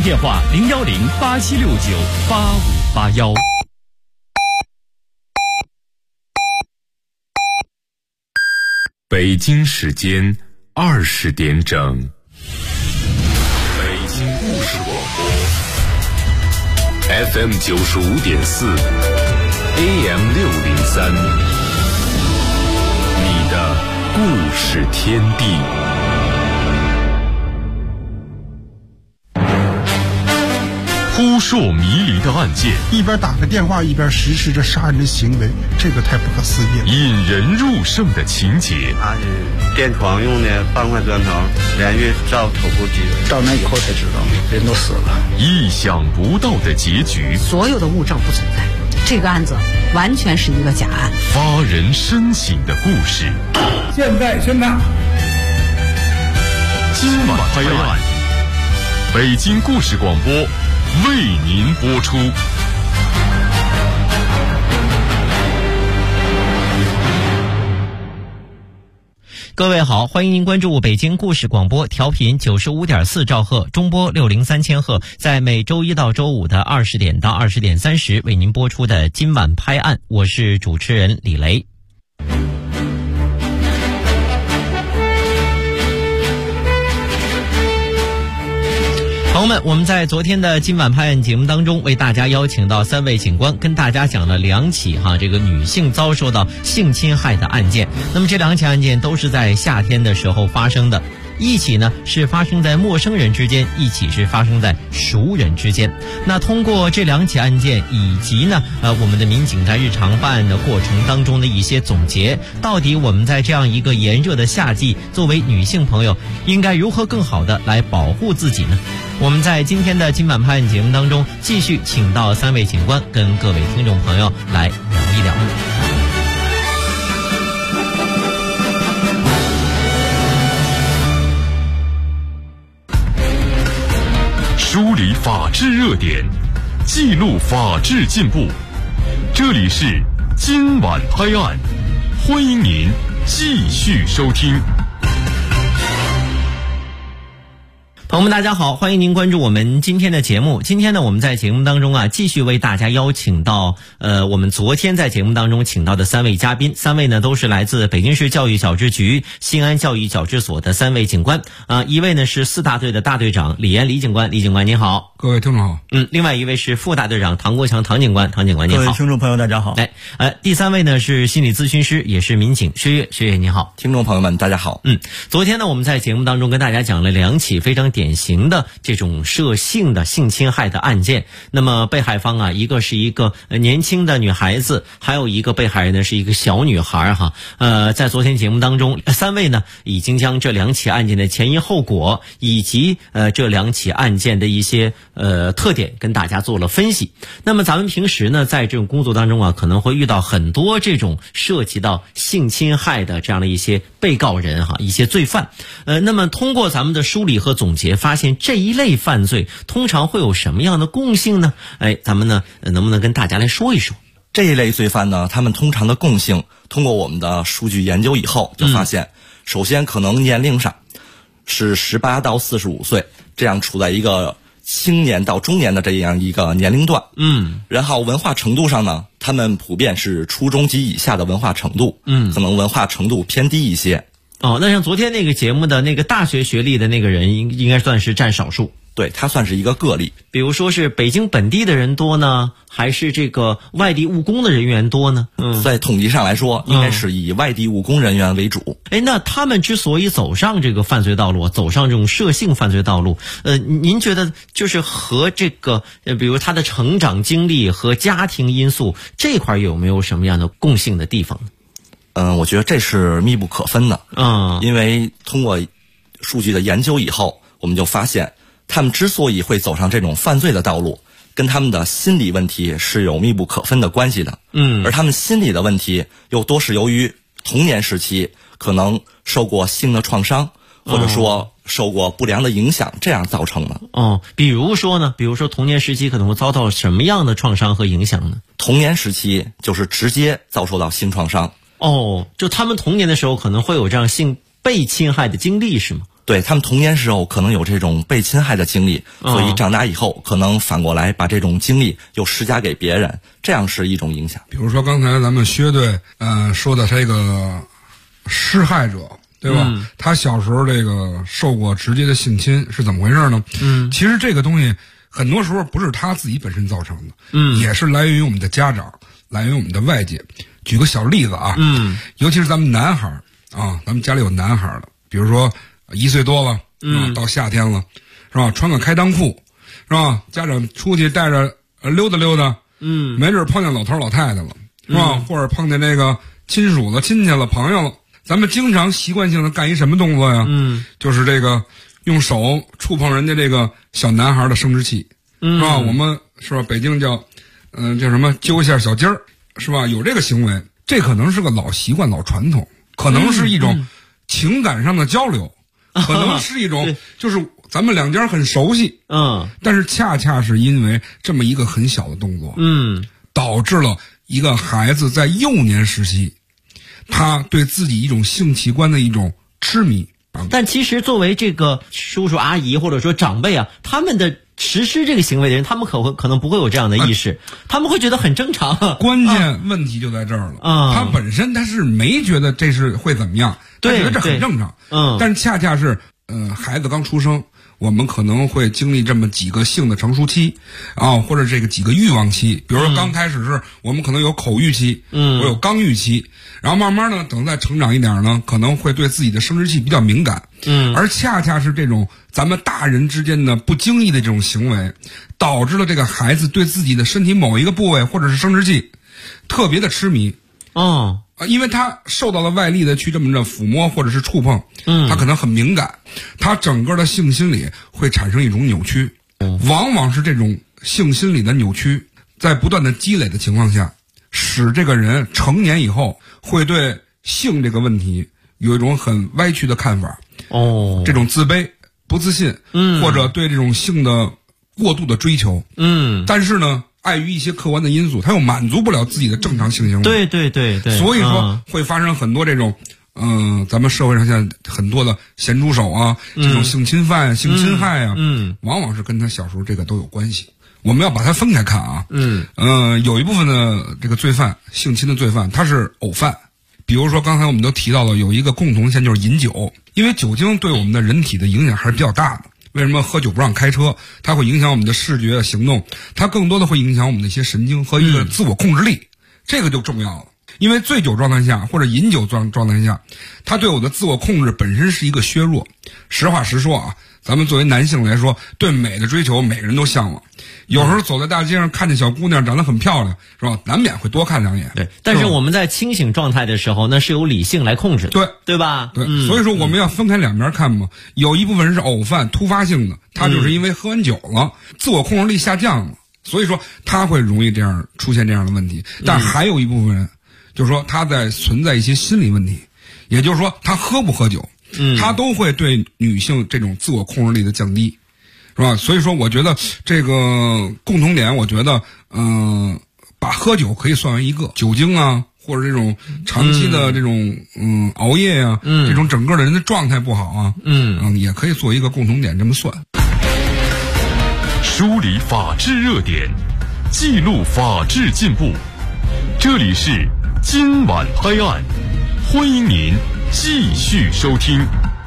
电话：010-8769-8581。 北京时间20点整，北京故事广播 FM 95.4 AM 603，你的故事天地。扑朔迷离的案件， 一边打个电话一边实施着杀人的行为，这个太不可思议了。 引人入胜的情节， 他是电床用的半块砖头连续照头部击人， 到那以后才知道人都死了。 意想不到的结局， 所有的物证不存在，这个案子完全是一个假案。 发人深省的故事， 现在宣判。 今晚拍案，北京故事广播为您播出。 各位好，欢迎您关注北京故事广播，调频95.4兆赫，中波603千赫，在每周一到周五的20点到20点30为您播出的今晚拍案，我是主持人李雷。朋友们，我们在昨天的今晚拍案节目当中，为大家邀请到3位警官，跟大家讲了2起这个女性遭受到性侵害的案件。那么这2起案件都是在夏天的时候发生的，一起呢是发生在陌生人之间，一起是发生在熟人之间。那通过这2起案件以及呢我们的民警在日常办案的过程当中的一些总结，到底我们在这样一个炎热的夏季，作为女性朋友应该如何更好的来保护自己呢？我们在今天的今晚拍案节目当中，继续请到3位警官跟各位听众朋友来聊一聊。 梳理法治热点，记录法治进步。这里是今晚拍案，欢迎您继续收听。 朋友们大家好，欢迎您关注我们今天的节目。今天呢，我们在节目当中继续为大家邀请到我们昨天在节目当中请到的3位嘉宾，3位呢都是来自北京市教育矫治局新安教育矫治所的3位警官一位呢是4大队的大队长李岩李警官，李警官您好。 各位听众好。 另外一位是副大队长唐国强唐警官，唐警官您好。 各位听众朋友大家好。 第3位呢是心理咨询师也是民警薛岳，薛岳您好。 听众朋友们大家好。 昨天呢我们在节目当中跟大家讲了2起非常典型的这种涉性的性侵害的案件。那么被害方一个是一个年轻的女孩子，还有一个被害人呢是一个小女孩在昨天节目当中，3位呢已经将这2起案件的前因后果以及这2起案件的一些特点跟大家做了分析。那么咱们平时呢在这种工作当中可能会遇到很多这种涉及到性侵害的这样的一些被告人一些罪犯。那么通过咱们的梳理和总结，发现这一类犯罪通常会有什么样的共性呢？咱们呢能不能跟大家来说一说？ 这一类罪犯呢，他们通常的共性，通过我们的数据研究以后就发现，首先可能年龄上是18到45岁，这样处在一个青年到中年的这样一个年龄段。然后文化程度上呢，他们普遍是初中及以下的文化程度，可能文化程度偏低一些。 那像昨天那个节目的那个大学学历的那个人应该算是占少数。 对，他算是一个个例。 比如说是北京本地的人多呢，还是这个外地务工的人员多呢？ 在统计上来说，应该是以外地务工人员为主。 那他们之所以走上这个犯罪道路，走上这种涉性犯罪道路，您觉得就是和这个比如他的成长经历和家庭因素这块有没有什么样的共性的地方呢？ 我觉得这是密不可分的。因为通过数据的研究以后，我们就发现他们之所以会走上这种犯罪的道路，跟他们的心理问题是有密不可分的关系的。而他们心理的问题又多是由于童年时期可能受过性的创伤，或者说受过不良的影响，这样造成的。 比如说呢？比如说童年时期可能会遭到什么样的创伤和影响呢？ 童年时期就是直接遭受到性创伤。 就他们童年的时候可能会有这样性被侵害的经历是吗？ 对，他们童年时候可能有这种被侵害的经历，所以长大以后可能反过来把这种经历又施加给别人，这样是一种影响。 比如说刚才咱们薛队说的这个施害者，对吧？他小时候这个受过直接的性侵是怎么回事呢？其实这个东西很多时候不是他自己本身造成的，也是来源于我们的家长，来源于我们的外界。举个小例子啊，尤其是咱们男孩啊，咱们家里有男孩的，比如说1岁多了，到夏天了，是吧？穿个开裆裤，是吧？家长出去带着溜达溜达，没准碰见老头老太太了，是吧？或者碰见这个亲属了、亲戚了、朋友了，咱们经常习惯性的干一什么动作呀？就是这个用手触碰人家这个小男孩的生殖器，是吧？我们是吧？北京叫叫什么揪一下小鸡儿，是吧？有这个行为，这可能是个老习惯、老传统，可能是一种情感上的交流，可能是一种就是咱们两家很熟悉，但是恰恰是因为这么一个很小的动作，导致了一个孩子在幼年时期，他对自己一种性器官的一种痴迷。 但其实作为这个叔叔阿姨或者说长辈啊，他们的实施这个行为的人，他们可能不会有这样的意识，他们会觉得很正常。 关键问题就在这儿了，他本身他是没觉得这是会怎么样，他觉得这很正常。但是恰恰是孩子刚出生，我们可能会经历这么几个性的成熟期啊，或者这个几个欲望期。比如说刚开始是我们可能有口欲期，我有刚欲期，然后慢慢呢，等再成长一点呢，可能会对自己的生殖器比较敏感。而恰恰是这种咱们大人之间的不经意的这种行为，导致了这个孩子对自己的身体某一个部位或者是生殖器特别的痴迷。因为他受到了外力的去这么着抚摸或者是触碰，他可能很敏感，他整个的性心理会产生一种扭曲，往往是这种性心理的扭曲在不断的积累的情况下，使这个人成年以后会对性这个问题有一种很歪曲的看法，这种自卑、不自信，或者对这种性的过度的追求，但是呢，碍于一些客观的因素，他又满足不了自己的正常性行为。对，所以说会发生很多这种，咱们社会上现在很多的咸猪手啊，这种性侵犯、性侵害啊，往往是跟他小时候这个都有关系。我们要把它分开看啊，有一部分的这个罪犯，性侵的罪犯，他是偶犯。比如说刚才我们都提到了有一个共同线，就是饮酒，因为酒精对我们的人体的影响还是比较大的。为什么喝酒不让开车？它会影响我们的视觉行动，它更多的会影响我们的一些神经和一个自我控制力，这个就重要了。因为醉酒状态下或者饮酒状态下，它对我的自我控制本身是一个削弱。实话实说啊，咱们作为男性来说，对美的追求每个人都向往。有时候走在大街上看见小姑娘长得很漂亮，是吧？难免会多看两眼。 对，但是我们在清醒状态的时候，那是由理性来控制的，对吧？ 对，所以说我们要分开两边看嘛。有一部分人是偶犯、突发性的，他就是因为喝完酒了，自我控制力下降了，所以说他会容易这样出现这样的问题。但还有一部分人，就是说他在存在一些心理问题，也就是说他喝不喝酒，他都会对女性这种自我控制力的降低。是吧？所以说，我觉得这个共同点，我觉得，把喝酒可以算为一个酒精啊，或者这种长期的这种熬夜啊，这种整个的人的状态不好啊，也可以做一个共同点这么算。 梳理法治热点，记录法治进步，这里是今晚拍案，欢迎您继续收听。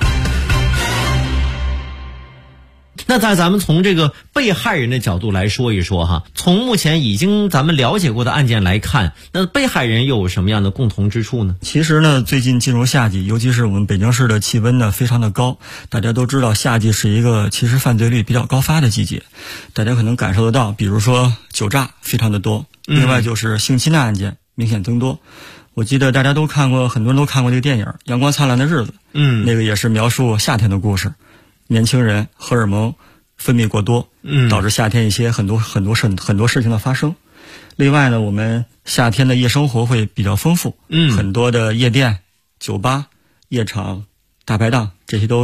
那咱们从这个被害人的角度来说一说哈，从目前已经咱们了解过的案件来看，那被害人又有什么样的共同之处呢？ 其实呢，最近进入夏季，尤其是我们北京市的气温呢非常的高，大家都知道夏季是一个其实犯罪率比较高发的季节，大家可能感受得到，比如说酒驾非常的多，另外就是性侵的案件明显增多。我记得大家都看过，很多人都看过这个电影《阳光灿烂的日子》，那个也是描述夏天的故事。年轻人荷尔蒙分泌过多，导致夏天一些很多事情的发生。另外呢，我们夏天的夜生活会比较丰富，很多的夜店、酒吧、夜场、大排档这些都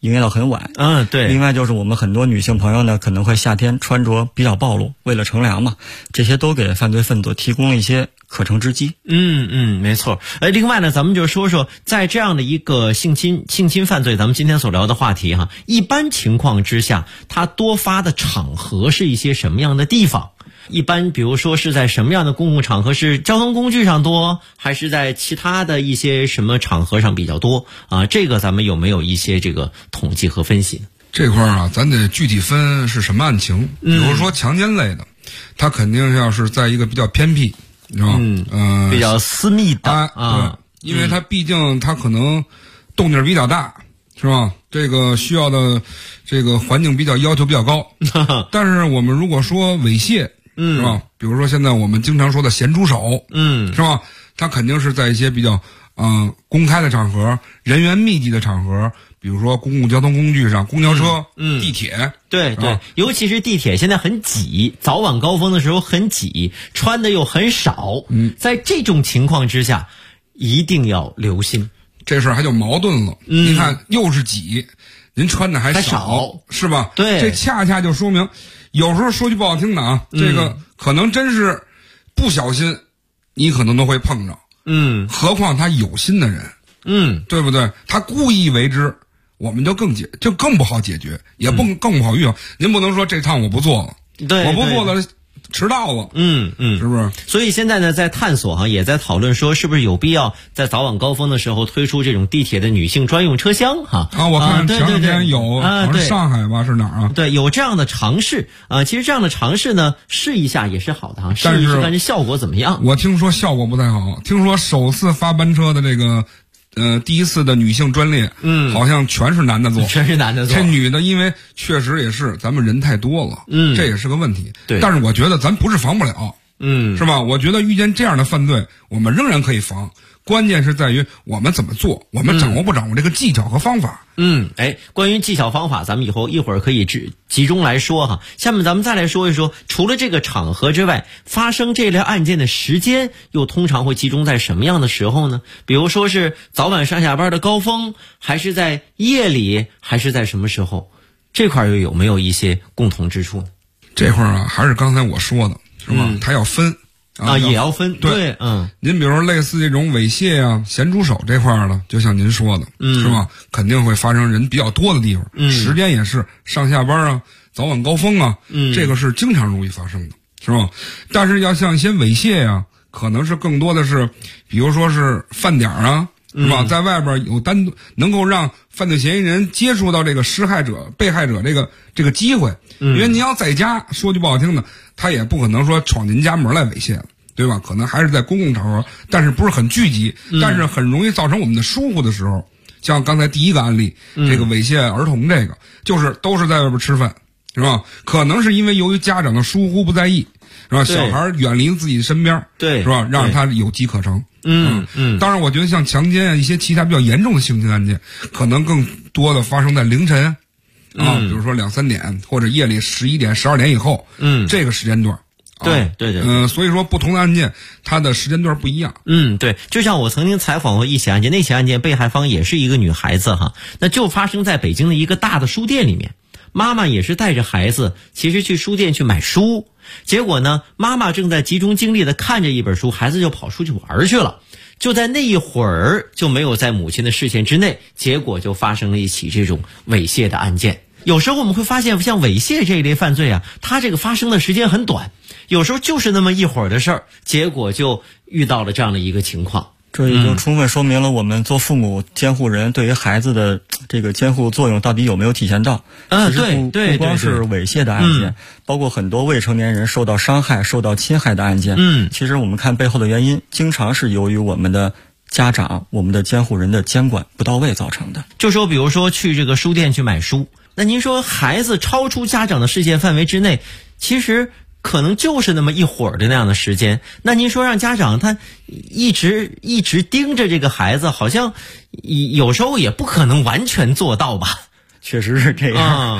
营业到很晚。 对。 另外就是我们很多女性朋友呢，可能会夏天穿着比较暴露，为了乘凉嘛，这些都给犯罪分子提供了一些可乘之机。 没错。另外呢，咱们就说说在这样的一个性侵犯罪，咱们今天所聊的话题哈，一般情况之下，它多发的场合是一些什么样的地方？一般比如说是在什么样的公共场合，是交通工具上多，还是在其他的一些什么场合上比较多啊？这个咱们有没有一些这个统计和分析呢？ 这块啊，咱得具体分是什么案情。比如说强奸类的，它肯定要是在一个比较偏僻，是吧？ 比较私密的对，因为它毕竟它可能动静比较大，是吧？这个需要的这个环境比较要求比较高。但是我们如果说猥亵，是吧？比如说现在我们经常说的咸猪手，是吧？它肯定是在一些比较公开的场合、人员密集的场合，比如说公共交通工具上，公交车、地铁。 对，尤其是地铁现在很挤，早晚高峰的时候很挤，穿的又很少。在这种情况之下，一定要留心。 这事儿还就矛盾了。你看，又是挤，您穿的还少，是吧？ 对， 这恰恰就说明。有时候说句不好听的啊，这个可能真是不小心，你可能都会碰着。何况他有心的人，对不对？他故意为之，我们就更不好解决，也更不好预防。您不能说这趟我不做了， 对， 我不做了。迟到了，是不是？ 所以现在呢，在探索哈，也在讨论说，是不是有必要在早晚高峰的时候推出这种地铁的女性专用车厢哈？ 我看前两天有，好像上海吧，是哪儿啊？ 对，有这样的尝试其实这样的尝试呢，试一下也是好的哈，试一试看这效果怎么样。 我听说效果不太好，听说首次发班车的这个。第一次的女性专列，好像全是男的坐，这女的因为确实也是咱们人太多了，这也是个问题。 对， 但是我觉得咱不是防不了，是吧？我觉得遇见这样的犯罪，我们仍然可以防。关键是在于我们怎么做，我们掌握不掌握这个技巧和方法。 关于技巧方法，咱们一会儿可以集中来说哈。下面咱们再来说一说，除了这个场合之外，发生这类案件的时间又通常会集中在什么样的时候呢？比如说是早晚上下班的高峰，还是在夜里，还是在什么时候？这块又有没有一些共同之处呢？ 这块啊，还是刚才我说的，是吧？它要分。 也要分。对， 您比如说类似这种猥亵啊、咸猪手这块的，就像您说的，是吧？肯定会发生人比较多的地方，时间也是上下班啊、早晚高峰啊，这个是经常容易发生的，是吧？但是要像一些猥亵啊，可能是更多的是，比如说是饭点啊，是吧？在外边有能够让犯罪嫌疑人接触到这个施害者、被害者这个机会，因为您要在家，说句不好听的，他也不可能说闯您家门来猥亵了，对吧？可能还是在公共场合，但是不是很聚集，但是很容易造成我们的疏忽的时候，像刚才第一个案例，这个猥亵儿童这个，就是都是在外边吃饭，是吧？可能是因为由于家长的疏忽不在意，是吧？小孩远离自己身边， 对， 是吧？让他有机可乘。当然，我觉得像强奸啊一些其他比较严重的性侵案件，可能更多的发生在凌晨比如说2、3点或者夜里11点、12点以后，这个时间段。 对， 所以说不同的案件，它的时间段不一样。 对，就像我曾经采访过一起案件，那起案件被害方也是一个女孩子哈，那就发生在北京的一个大的书店里面，妈妈也是带着孩子，其实去书店去买书，结果呢，妈妈正在集中精力的看着一本书，孩子就跑出去玩去了。就在那一会儿就没有在母亲的视线之内，结果就发生了一起这种猥亵的案件。有时候我们会发现，像猥亵这一类犯罪啊，它这个发生的时间很短，有时候就是那么一会儿的事儿，结果就遇到了这样的一个情况。 这已经充分说明了我们做父母监护人对于孩子的这个监护作用到底有没有体现到。 对， 不光是猥亵的案件，包括很多未成年人受到伤害、受到侵害的案件。其实我们看背后的原因，经常是由于我们的家长、我们的监护人的监管不到位造成的。 就说比如说去这个书店去买书，那您说孩子超出家长的视线范围之内，其实可能就是那么一会儿的那样的时间，那您说让家长他一直盯着这个孩子，好像有时候也不可能完全做到吧？ 确实是这样。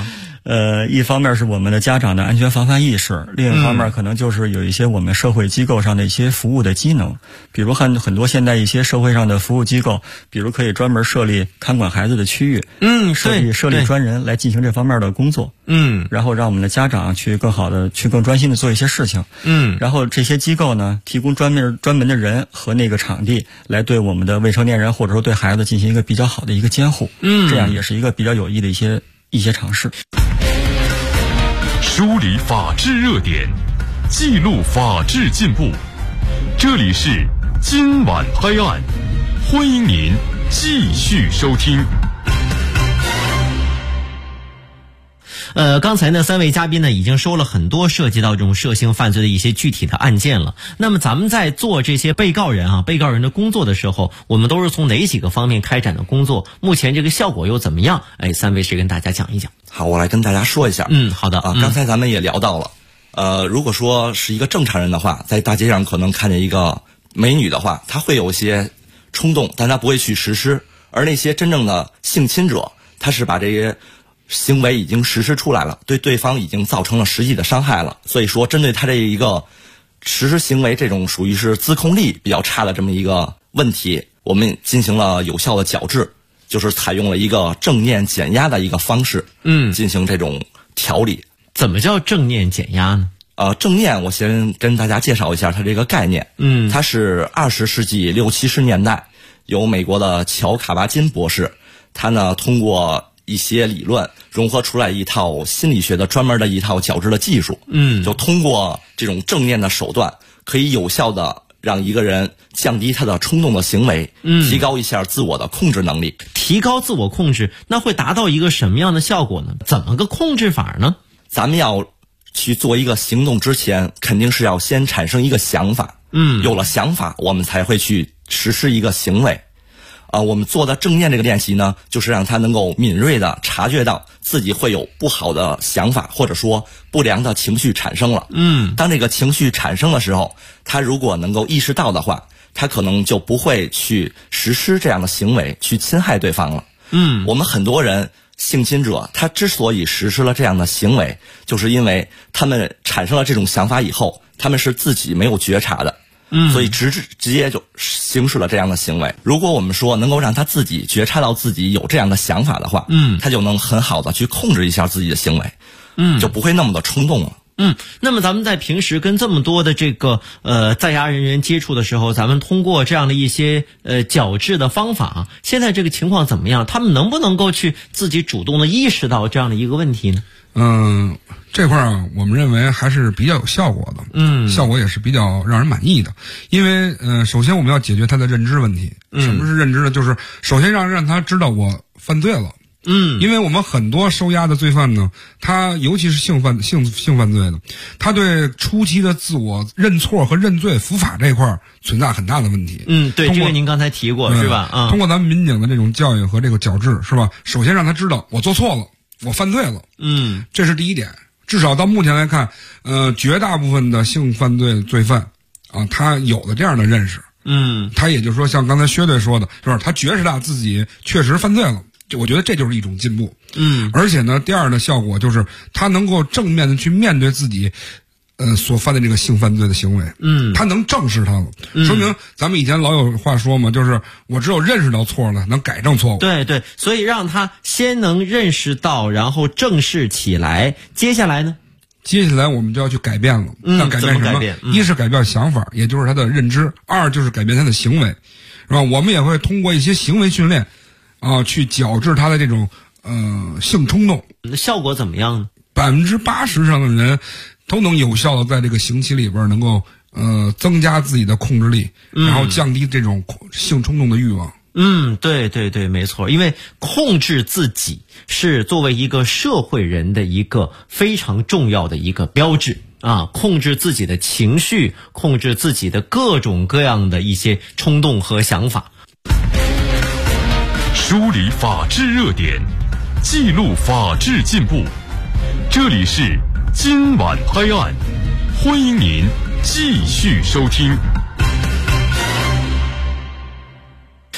一方面是我们的家长的安全防范意识，另一方面可能就是有一些我们社会机构上的一些服务的机能，比如很多现在一些社会上的服务机构，比如可以专门设立看管孩子的区域，设立专人来进行这方面的工作，然后让我们的家长去更专心的做一些事情，然后这些机构呢提供专门的人和那个场地来对我们的未成年人或者说对孩子进行一个比较好的一个监护，这样也是一个比较有益的一些尝试。 梳理法治热点，记录法治进步，这里是今晚拍案，欢迎您继续收听。 刚才呢3位嘉宾呢已经说了很多涉及到这种涉性犯罪的一些具体的案件了。那么咱们在做这些被告人的工作的时候，我们都是从哪几个方面开展的工作？目前这个效果又怎么样？3位谁跟大家讲一讲？ 好，我来跟大家说一下。 好的刚才咱们也聊到了，如果说是一个正常人的话，在大街上可能看见一个美女的话，他会有一些冲动，但他不会去实施。而那些真正的性侵者，他是把这些行为已经实施出来了，对对方已经造成了实际的伤害了。所以说针对他这一个实施行为，这种属于是自控力比较差的这么一个问题，我们进行了有效的矫治，就是采用了一个正念减压的一个方式，进行这种调理。 怎么叫正念减压呢？ 正念我先跟大家介绍一下它这个概念。它是20世纪60、70年代由美国的乔卡巴金博士，他呢通过一些理论融合出来一套心理学的专门的一套矫治的技术，就通过这种正念的手段，可以有效的让一个人降低他的冲动的行为，提高一下自我的控制能力。 提高自我控制，那会达到一个什么样的效果呢？怎么个控制法呢？ 咱们要去做一个行动之前，肯定是要先产生一个想法，有了想法，我们才会去实施一个行为。我们做的正念这个练习呢，就是让他能够敏锐地察觉到自己会有不好的想法，或者说不良的情绪产生了。当这个情绪产生的时候，他如果能够意识到的话，他可能就不会去实施这样的行为，去侵害对方了。我们很多人性侵者，他之所以实施了这样的行为，就是因为他们产生了这种想法以后，他们是自己没有觉察的。所以直接就行使了这样的行为。如果我们说能够让他自己觉察到自己有这样的想法的话，他就能很好的去控制一下自己的行为，就不会那么的冲动了。 那么咱们在平时跟这么多的这个在押人员接触的时候，咱们通过这样的一些矫治的方法，现在这个情况怎么样？他们能不能够去自己主动的意识到这样的一个问题呢？ 这块我们认为还是比较有效果的，效果也是比较让人满意的。因为首先我们要解决他的认知问题。什么是认知呢？就是首先让他知道我犯罪了。因为我们很多收押的罪犯呢，他尤其是性犯罪的，他对初期的自我认错和认罪伏法这一块存在很大的问题。 对，这个您刚才提过是吧？ 通过咱们民警的这种教育和这个矫治，是吧？首先让他知道我做错了，我犯罪了。这是第一点。至少到目前来看，绝大部分的性犯罪罪犯他有了这样的认识。他也就是说，像刚才薛队说的，就是他觉识到自己确实犯罪了。我觉得这就是一种进步。而且呢，第二的效果就是他能够正面的去面对自己所犯的这个性犯罪的行为。他能正视它了，说明咱们以前老有话说嘛，就是我只有认识到错了，能改正错误。 对，所以让他先能认识到，然后正视起来。接下来呢？ 接下来我们就要去改变了。要改变什么？一是改变想法，也就是他的认知；二就是改变他的行为，是吧？我们也会通过一些行为训练去矫治他的这种性冲动。 效果怎么样呢 ？80%上的人都能有效的在这个刑期里边能够增加自己的控制力，然后降低这种性冲动的欲望。 对，没错。因为控制自己是作为一个社会人的一个非常重要的一个标志控制自己的情绪，控制自己的各种各样的一些冲动和想法。 梳理法治热点，记录法治进步，这里是今晚拍案，欢迎您继续收听。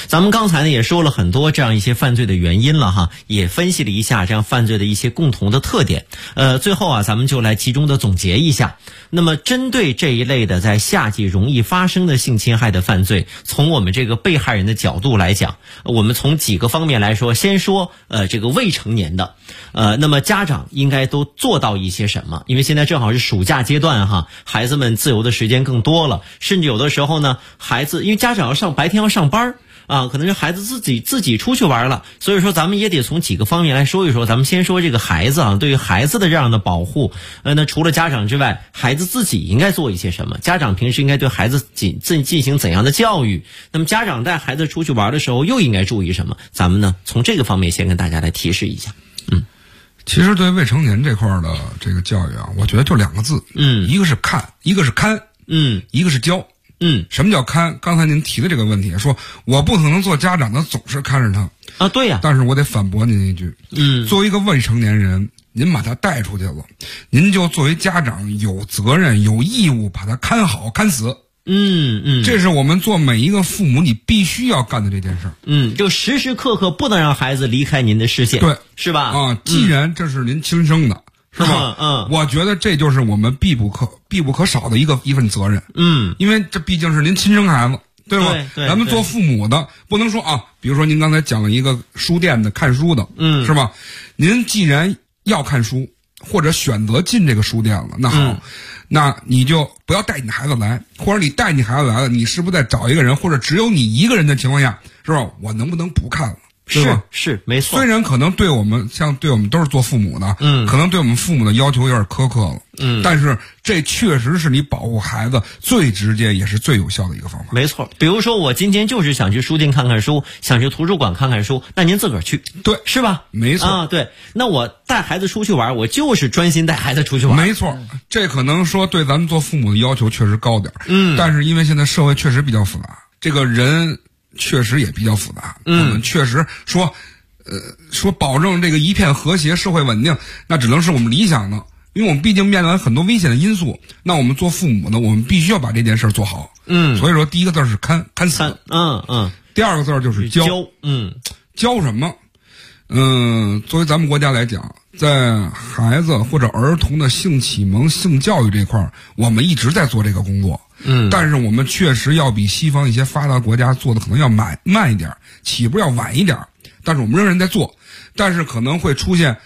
咱们刚才呢也说了很多这样一些犯罪的原因了哈，也分析了一下这样犯罪的一些共同的特点。最后啊，咱们就来集中的总结一下。那么针对这一类的在夏季容易发生的性侵害的犯罪，从我们这个被害人的角度来讲，我们从几个方面来说，先说这个未成年的，那么家长应该都做到一些什么？因为现在正好是暑假阶段哈，孩子们自由的时间更多了，甚至有的时候呢，孩子因为家长白天要上班啊，可能是孩子自己出去玩了，所以说咱们也得从几个方面来说一说。咱们先说这个孩子啊，对于孩子的这样的保护，那除了家长之外，孩子自己应该做一些什么？家长平时应该对孩子进行怎样的教育？那么家长带孩子出去玩的时候又应该注意什么？咱们呢从这个方面先跟大家来提示一下。 其实对未成年这块的这个教育啊，我觉得就2个字，一个是看，一个是看，一个是教。什么叫看？刚才您提的这个问题，说我不可能做家长的总是看着他啊，对呀。 但是我得反驳您一句，作为一个未成年人，您把他带出去了，您就作为家长有责任、有义务把他看好、看死。这是我们做每一个父母你必须要干的这件事儿。 就时时刻刻不能让孩子离开您的视线， 对， 是吧？ 啊，既然这是您亲生的。是吧？我觉得这就是我们必不可少的一份责任。因为这毕竟是您亲生孩子，对吧？ 对， 咱们做父母的不能说啊，比如说您刚才讲了一个书店的看书的，是吧？您既然要看书或者选择进这个书店了，那好，那你就不要带你的孩子来，或者你带你孩子来了，你是不是再找一个人，或者只有你一个人的情况下，是吧？我能不能不看了？ 是没错。 虽然可能对我们都是做父母的，可能对我们父母的要求有点苛刻了，但是这确实是你保护孩子最直接也是最有效的一个方法。 没错。比如说我今天就是想去书店看看书，想去图书馆看看书，那您自个儿去， 对， 是吧？ 没错啊，对。那我带孩子出去玩，我就是专心带孩子出去玩。 没错，这可能说对咱们做父母的要求确实高点，但是因为现在社会确实比较复杂，这个人确实也比较复杂，我们确实说保证这个一片和谐、社会稳定，那只能是我们理想的，因为我们毕竟面临很多危险的因素。那我们做父母的，我们必须要把这件事做好。所以说第一个字是看死，第二个字就是教，教什么？作为咱们国家来讲，在孩子或者儿童的性启蒙、性教育这块儿，我们一直在做这个工作。但是我们确实要比西方一些发达国家做的可能要慢一点，起步要晚一点。但是我们仍然在做，但是可能会出现，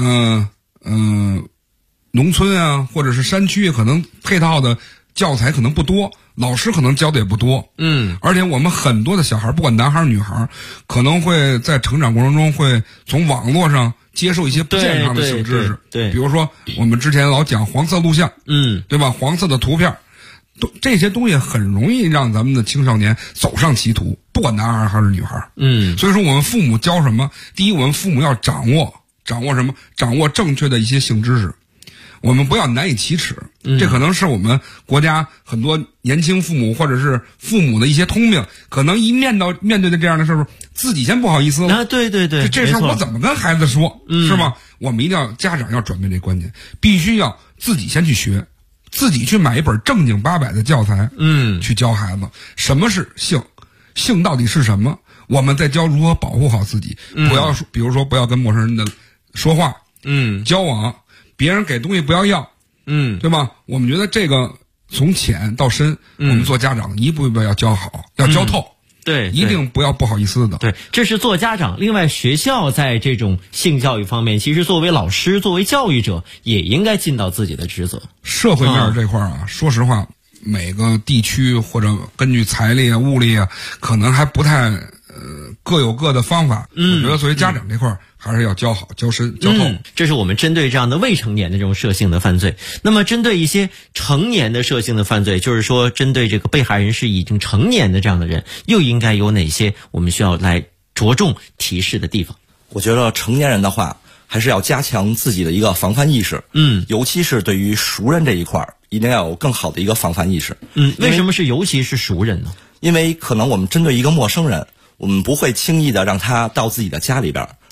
农村啊或者是山区，可能配套的教材可能不多，老师可能教的也不多。而且我们很多的小孩，不管男孩女孩，可能会在成长过程中会从网络上接受一些不健康的性知识。 对， 比如说我们之前老讲黄色录像，对吧？黄色的图片。这些东西很容易让咱们的青少年走上歧途，不管男孩还是女孩。所以说我们父母教什么？第一，我们父母要掌握什么？掌握正确的一些性知识。我们不要难以启齿，这可能是我们国家很多年轻父母或者是父母的一些通病，可能一面对的这样的事儿，自己先不好意思了。 啊，对， 这事儿我怎么跟孩子说，是吗？我们一定要家长要转变这观念，必须要自己先去学。自己去买一本正经八百的教材，去教孩子什么是性到底是什么，我们再教如何保护好自己，不要说，比如说不要跟陌生人的说话，交往，别人给东西不要要，对吧？我们觉得这个从浅到深，我们做家长的一步一步要教好，要教透。 对， 一定不要不好意思的。 对，这是做家长。另外，学校在这种性教育方面，其实作为老师、作为教育者，也应该尽到自己的职责。 社会面这块啊，说实话，每个地区或者根据财力啊、物力啊，可能还不太各有各的方法。我觉得作为家长这块还是要教好、教深、教透。 这是我们针对这样的未成年的这种涉性的犯罪。那么针对一些成年的涉性的犯罪，就是说针对这个被害人是已经成年的这样的人，又应该有哪些我们需要来着重提示的地方？ 我觉得成年人的话，还是要加强自己的一个防范意识。尤其是对于熟人这一块，一定要有更好的一个防范意识。 为什么是尤其是熟人呢？ 因为可能我们针对一个陌生人，我们不会轻易的让他到自己的家里边，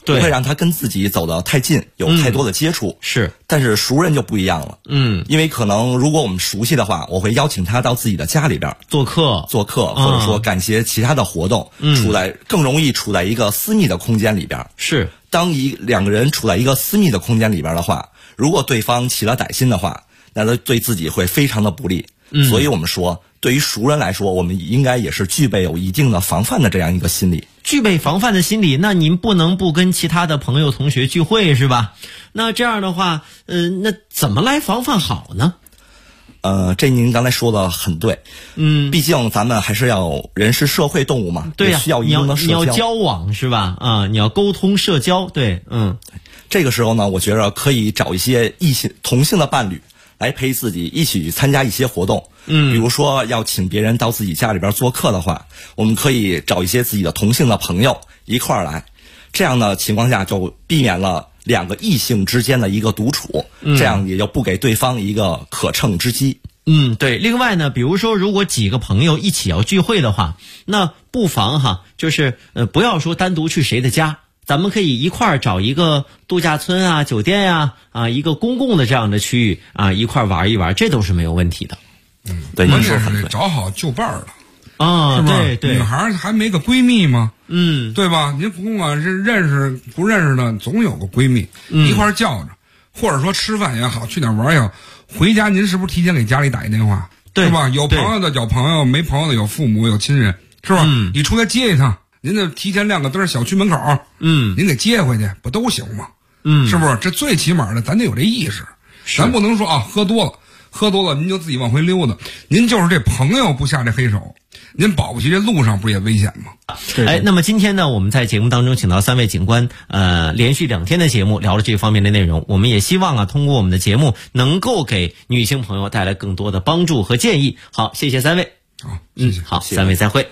不会让他跟自己走得太近，有太多的接触。 是， 但是熟人就不一样了。因为可能如果我们熟悉的话，我会邀请他到自己的家里边做客， 或者说干些其他的活动，更容易处在一个私密的空间里边。 是， 当两个人处在一个私密的空间里边的话，如果对方起了歹心的话，那他对自己会非常的不利。所以我们说，对于熟人来说，我们应该也是具备有一定的防范的这样一个心理。 具备防范的心理，那您不能不跟其他的朋友同学聚会是吧？那这样的话，那怎么来防范好呢？ 这您刚才说的很对。毕竟咱们还是要人是社会动物嘛， 对呀， 需要一定的社交， 你要交往是吧？你要沟通社交，对， 这个时候呢，我觉得可以找一些同性的伴侣来陪自己一起去参加一些活动。比如说要请别人到自己家里边做客的话，我们可以找一些自己的同性的朋友一块儿来，这样的情况下就避免了两个异性之间的一个独处，这样也就不给对方一个可乘之机。 对。另外呢，比如说如果几个朋友一起要聚会的话，那不妨就是不要说单独去谁的家，咱们可以一块儿找一个度假村啊、酒店呀、一个公共的这样的区域一块儿玩一玩，这都是没有问题的。 对， 关键是得找好旧伴儿了是吧？ 对， 女孩还没个闺蜜吗？对吧？您甭管是认识不认识的，总有个闺蜜一块儿叫着，或者说吃饭也好，去哪玩也好，回家您是不是提前给家里打一电话？是吧？有朋友的有朋友，没朋友的有父母有亲人，是吧？你出来接一趟，您得提前亮个灯，小区门口，您给接回去，不都行吗？是不是？这最起码的，咱得有这意识，咱不能说喝多了您就自己往回溜达，您就是这朋友不下这黑手，您保不齐这路上不也危险吗？ 那么今天呢，我们在节目当中请到3位警官，连续2天的节目聊了这方面的内容，我们也希望通过我们的节目能够给女性朋友带来更多的帮助和建议。好，谢谢3位。 好，谢谢。 好，3位再会。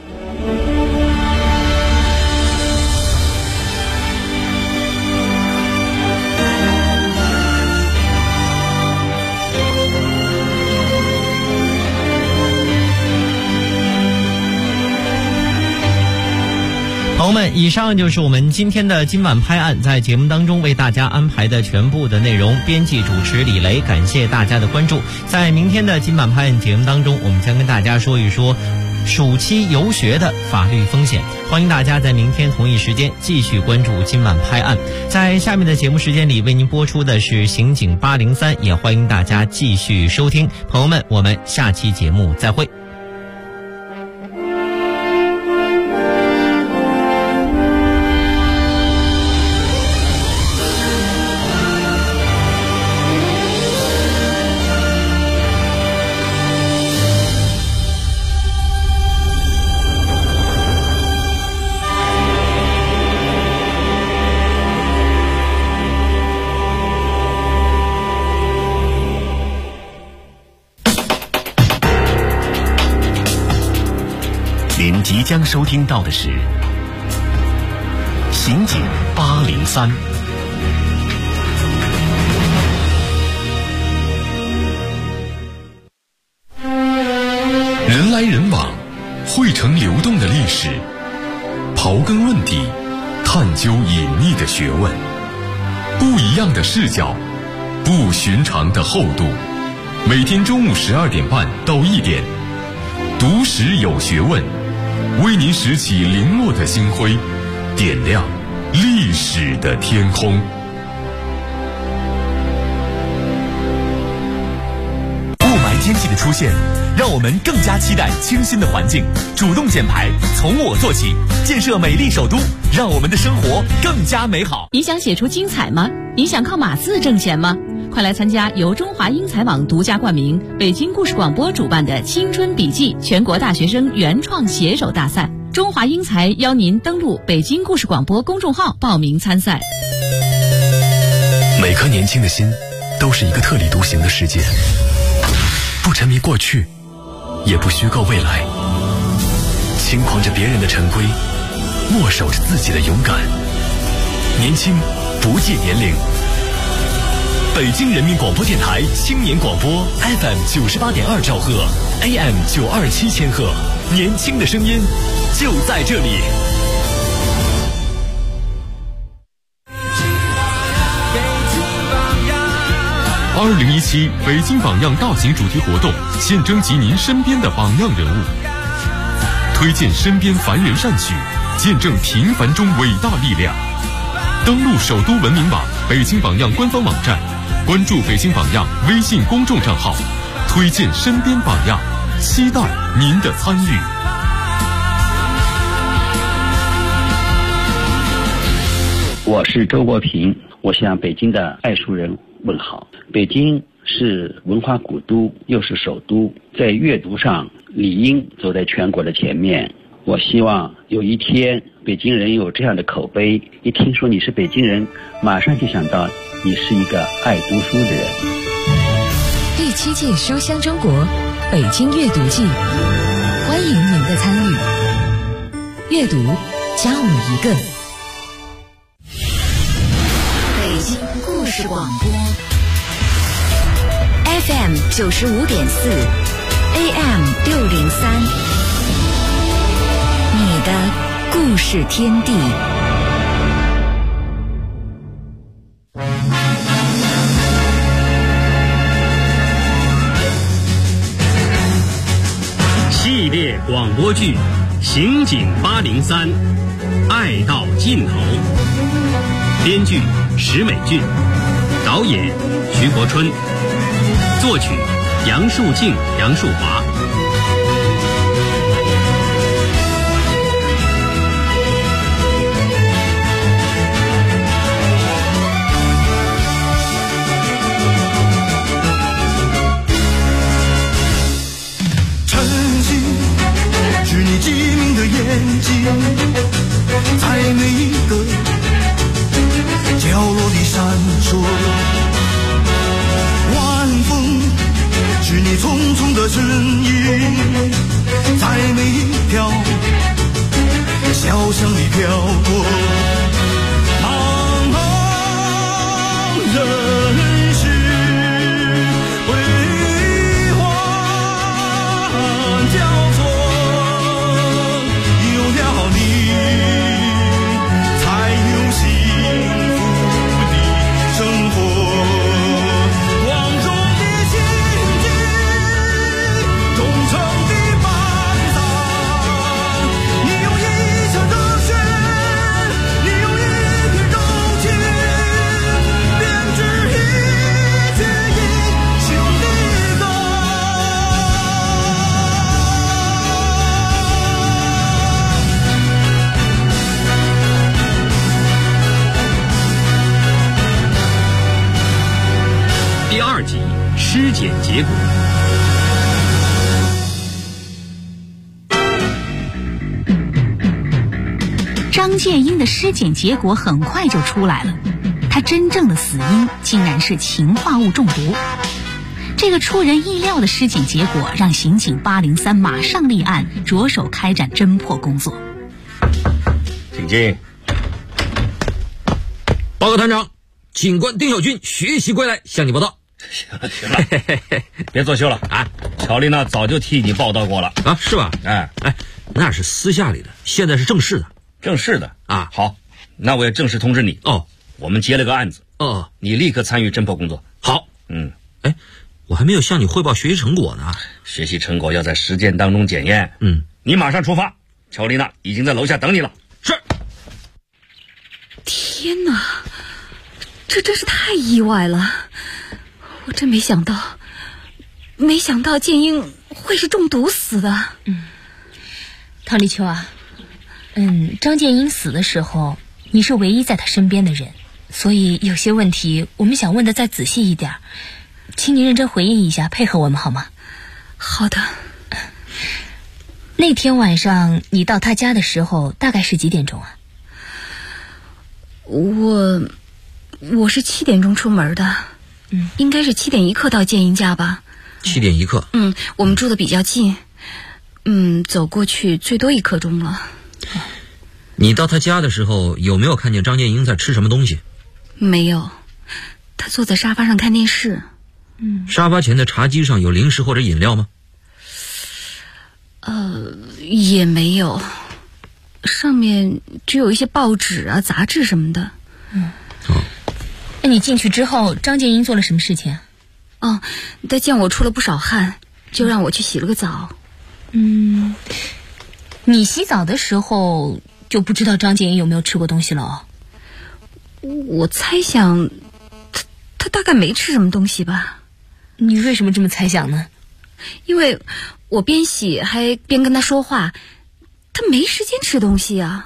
朋友们，以上就是我们今天的今晚拍案在节目当中为大家安排的全部的内容。编辑主持李雷，感谢大家的关注。在明天的今晚拍案节目当中，我们将跟大家说一说暑期游学的法律风险。欢迎大家在明天同一时间继续关注今晚拍案。在下面的节目时间里为您播出的是刑警803，也欢迎大家继续收听。朋友们，我们下期节目再会。 您即将收听到的是《刑警803》。人来人往，汇成流动的历史，刨根问底，探究隐秘的学问，不一样的视角，不寻常的厚度。每天中午12点半到1点，读史有学问，为您拾起零落的星辉，点亮历史的天空。 雾霾天气的出现，让我们更加期待清新的环境。主动减排，从我做起，建设美丽首都，让我们的生活更加美好。 你想写出精彩吗？你想靠码字挣钱吗？快来参加由中华英才网独家冠名、北京故事广播主办的青春笔记全国大学生原创写手大赛。中华英才邀您登录北京故事广播公众号报名参赛。 每颗年轻的心都是一个特立独行的世界，不沉迷过去，也不虚构未来，轻狂着别人的陈规，握手着自己的勇敢。年轻不计年龄。北京人民广播电台青年广播 FM 98.2兆赫 AM 927千赫，年轻的声音就在这里。 2017北京榜样大型主题活动，现征集您身边的榜样人物，推荐身边凡人善举，见证平凡中伟大力量。登录首都文明网、北京榜样官方网站，关注北京榜样微信公众账号，推荐身边榜样，期待您的参与。 我是周国平，我向北京的爱书人问好。北京是文化古都，又是首都，在阅读上理应走在全国的前面。我希望有一天北京人有这样的口碑，一听说你是北京人，马上就想到你是一个爱读书的人。 第7届书香中国北京阅读季，欢迎您的参与。阅读加我一个。 北京故事广播 FM 95.4 AM 603，你的故事天地。 系列广播剧《刑警803》，爱到尽头。编剧石美俊，导演徐国春，作曲杨树静、杨树华。 晨曦是你机敏的眼睛，在每一个角落里闪烁，晚风是你匆匆的身影，在每一条小巷里飘过，茫茫人世辉煌交错，有了你才有幸福生活，光荣的心境，忠诚的伴郎，你用一腔热血，你用一片柔情，编织一曲英雄的歌。 第2集尸检结果。 张建英的尸检结果很快就出来了，他真正的死因竟然是氰化物中毒。这个出人意料的尸检结果让刑警803马上立案，着手开展侦破工作。 请进。报告团长，警官丁小军学习归来，向你报道。 行了，别作秀了啊！乔丽娜早就替你报道过了啊，是吧？ 哎， 那是私下里的，现在是正式的。 正式的啊， 好，那我也正式通知你哦， 我们接了个案子哦， 你立刻参与侦破工作。 好，我还没有向你汇报学习成果呢。 学习成果要在实践当中检验。你马上出发，乔丽娜已经在楼下等你了。 是。 天哪，这真是太意外了，我真没想到建英会是中毒死的。 唐立秋啊，张建英死的时候，你是唯一在他身边的人，所以有些问题我们想问的再仔细一点，请你认真回忆一下，配合我们好吗？ 好的。 那天晚上你到他家的时候大概是几点钟啊？ 我是7点钟出门的，应该是7点1刻到建英家吧。 7点1刻。 我们住的比较近，走过去最多1刻钟了。 你到他家的时候有没有看见张建英在吃什么东西？ 没有，他坐在沙发上看电视。 沙发前的茶几上有零食或者饮料吗？ 也没有，上面只有一些报纸啊、杂志什么的。 那你进去之后，张建英做了什么事情？ 他见我出了不少汗，就让我去洗了个澡。 你洗澡的时候就不知道张建英有没有吃过东西了？ 我猜想他大概没吃什么东西吧。 你为什么这么猜想呢？ 因为我边洗还边跟他说话，他没时间吃东西啊。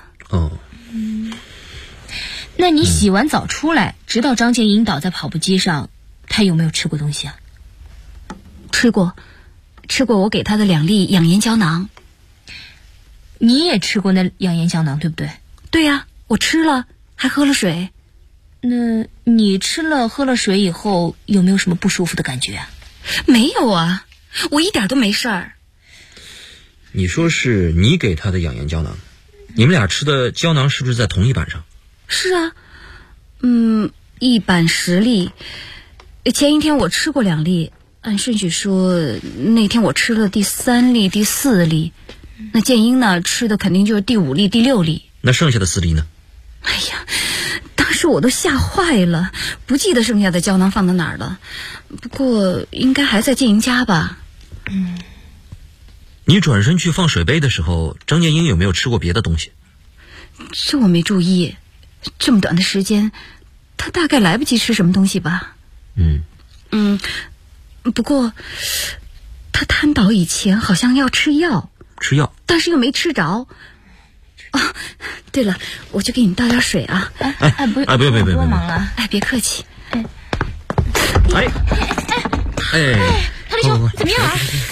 那你洗完澡出来，直到张建英倒在跑步机上，他有没有吃过东西啊？ 吃过我给他的2粒养颜胶囊。 你也吃过那养颜胶囊对不对？ 对呀，我吃了，还喝了水。 那你吃了喝了水以后，有没有什么不舒服的感觉啊？ 没有啊，我一点都没事儿。 你说是你给他的养颜胶囊，你们俩吃的胶囊是不是在同一板上？ 是啊，一板10粒，前一天我吃过2粒，按顺序说，那天我吃了第3粒、第4粒，那建英呢吃的肯定就是第5粒、第6粒。 那剩下的4粒呢？ 哎呀，当时我都吓坏了，不记得剩下的胶囊放到哪儿了，不过应该还在建英家吧。 你转身去放水杯的时候，张建英有没有吃过别的东西？ 这我没注意，这么短的时间，他大概来不及吃什么东西吧。不过他瘫倒以前好像要吃药，但是又没吃着。对了，我去给你倒点水啊。 不用多忙了。 别客气。 陶立秋，怎么样啊？